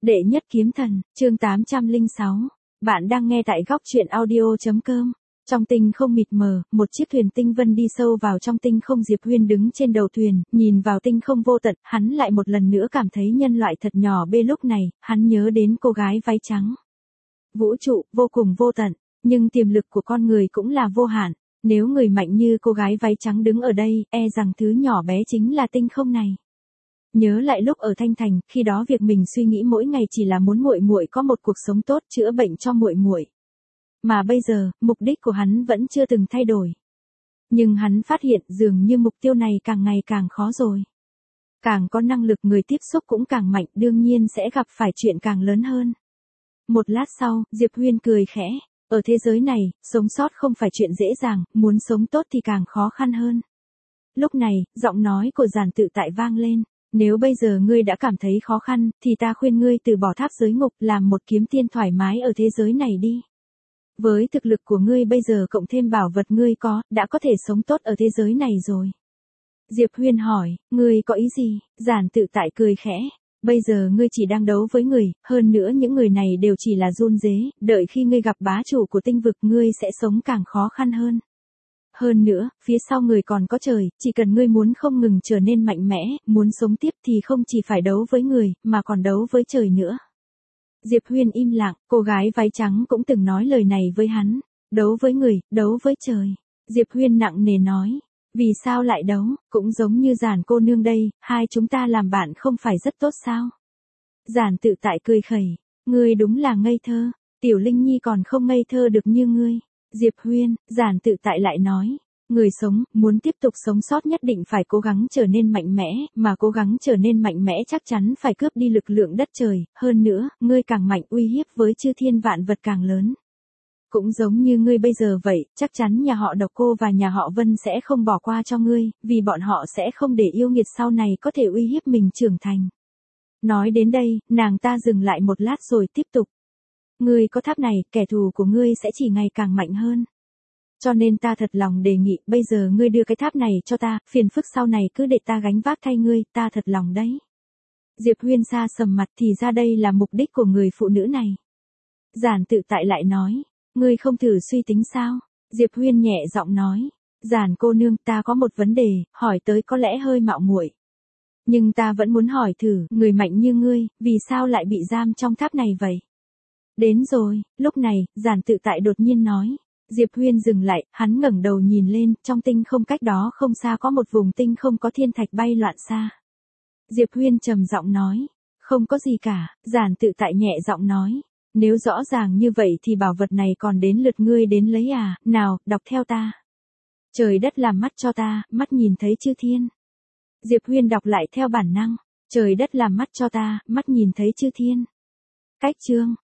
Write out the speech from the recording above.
Đệ nhất kiếm thần, chương 806. Bạn đang nghe tại góc truyện audio.com. Trong tinh không mịt mờ, một chiếc thuyền tinh vân đi sâu vào trong tinh không. Diệp Huyên đứng trên đầu thuyền, nhìn vào tinh không vô tận, hắn lại một lần nữa cảm thấy nhân loại thật nhỏ bé. Lúc này, hắn nhớ đến cô gái váy trắng. Vũ trụ, vô cùng vô tận, nhưng tiềm lực của con người cũng là vô hạn. Nếu người mạnh như cô gái váy trắng đứng ở đây, e rằng thứ nhỏ bé chính là tinh không này. Nhớ lại lúc ở Thanh Thành, khi đó việc mình suy nghĩ mỗi ngày chỉ là muốn muội muội có một cuộc sống tốt, chữa bệnh cho muội muội. Mà bây giờ, mục đích của hắn vẫn chưa từng thay đổi. Nhưng hắn phát hiện dường như mục tiêu này càng ngày càng khó rồi. Càng có năng lực người tiếp xúc cũng càng mạnh, đương nhiên sẽ gặp phải chuyện càng lớn hơn. Một lát sau, Diệp Huyên cười khẽ. Ở thế giới này, sống sót không phải chuyện dễ dàng, muốn sống tốt thì càng khó khăn hơn. Lúc này, giọng nói của Giản Tự Tại vang lên. Nếu bây giờ ngươi đã cảm thấy khó khăn, thì ta khuyên ngươi từ bỏ tháp giới ngục, làm một kiếm tiên thoải mái ở thế giới này đi. Với thực lực của ngươi bây giờ cộng thêm bảo vật ngươi có, đã có thể sống tốt ở thế giới này rồi. Diệp Huyên hỏi, ngươi có ý gì? Giản Tự Tại cười khẽ. Bây giờ ngươi chỉ đang đấu với người, hơn nữa những người này đều chỉ là run rế, đợi khi ngươi gặp bá chủ của tinh vực ngươi sẽ sống càng khó khăn hơn. Hơn nữa, phía sau người còn có trời, chỉ cần ngươi muốn không ngừng trở nên mạnh mẽ, muốn sống tiếp thì không chỉ phải đấu với người, mà còn đấu với trời nữa. Diệp Huyên im lặng, cô gái váy trắng cũng từng nói lời này với hắn. Đấu với người, đấu với trời. Diệp Huyên nặng nề nói. Vì sao lại đấu, cũng giống như Giản cô nương đây, hai chúng ta làm bạn không phải rất tốt sao? Giản Tự Tại cười khẩy. Ngươi đúng là ngây thơ, Tiểu Linh Nhi còn không ngây thơ được như ngươi. Diệp Huyên, Giản Tự Tại lại nói, người sống, muốn tiếp tục sống sót nhất định phải cố gắng trở nên mạnh mẽ, mà cố gắng trở nên mạnh mẽ chắc chắn phải cướp đi lực lượng đất trời, hơn nữa, ngươi càng mạnh uy hiếp với chư thiên vạn vật càng lớn. Cũng giống như ngươi bây giờ vậy, chắc chắn nhà họ Độc Cô và nhà họ Vân sẽ không bỏ qua cho ngươi, vì bọn họ sẽ không để yêu nghiệt sau này có thể uy hiếp mình trưởng thành. Nói đến đây, nàng ta dừng lại một lát rồi tiếp tục. Ngươi có tháp này, kẻ thù của ngươi sẽ chỉ ngày càng mạnh hơn. Cho nên ta thật lòng đề nghị, bây giờ ngươi đưa cái tháp này cho ta, phiền phức sau này cứ để ta gánh vác thay ngươi, ta thật lòng đấy. Diệp Huyên xa sầm mặt, thì ra đây là mục đích của người phụ nữ này. Giản Tự Tại lại nói, ngươi không thử suy tính sao? Diệp Huyên nhẹ giọng nói, Giản cô nương, ta có một vấn đề, hỏi tới có lẽ hơi mạo muội. Nhưng ta vẫn muốn hỏi thử, người mạnh như ngươi, vì sao lại bị giam trong tháp này vậy? Đến rồi, lúc này, Giản Tự Tại đột nhiên nói. Diệp Huyên dừng lại, hắn ngẩng đầu nhìn lên, trong tinh không cách đó không xa có một vùng tinh không có thiên thạch bay loạn xa. Diệp Huyên trầm giọng nói, không có gì cả. Giản Tự Tại nhẹ giọng nói, nếu rõ ràng như vậy thì bảo vật này còn đến lượt ngươi đến lấy à, nào, đọc theo ta. Trời đất làm mắt cho ta, mắt nhìn thấy chư thiên. Diệp Huyên đọc lại theo bản năng, trời đất làm mắt cho ta, mắt nhìn thấy chư thiên. Cách chương,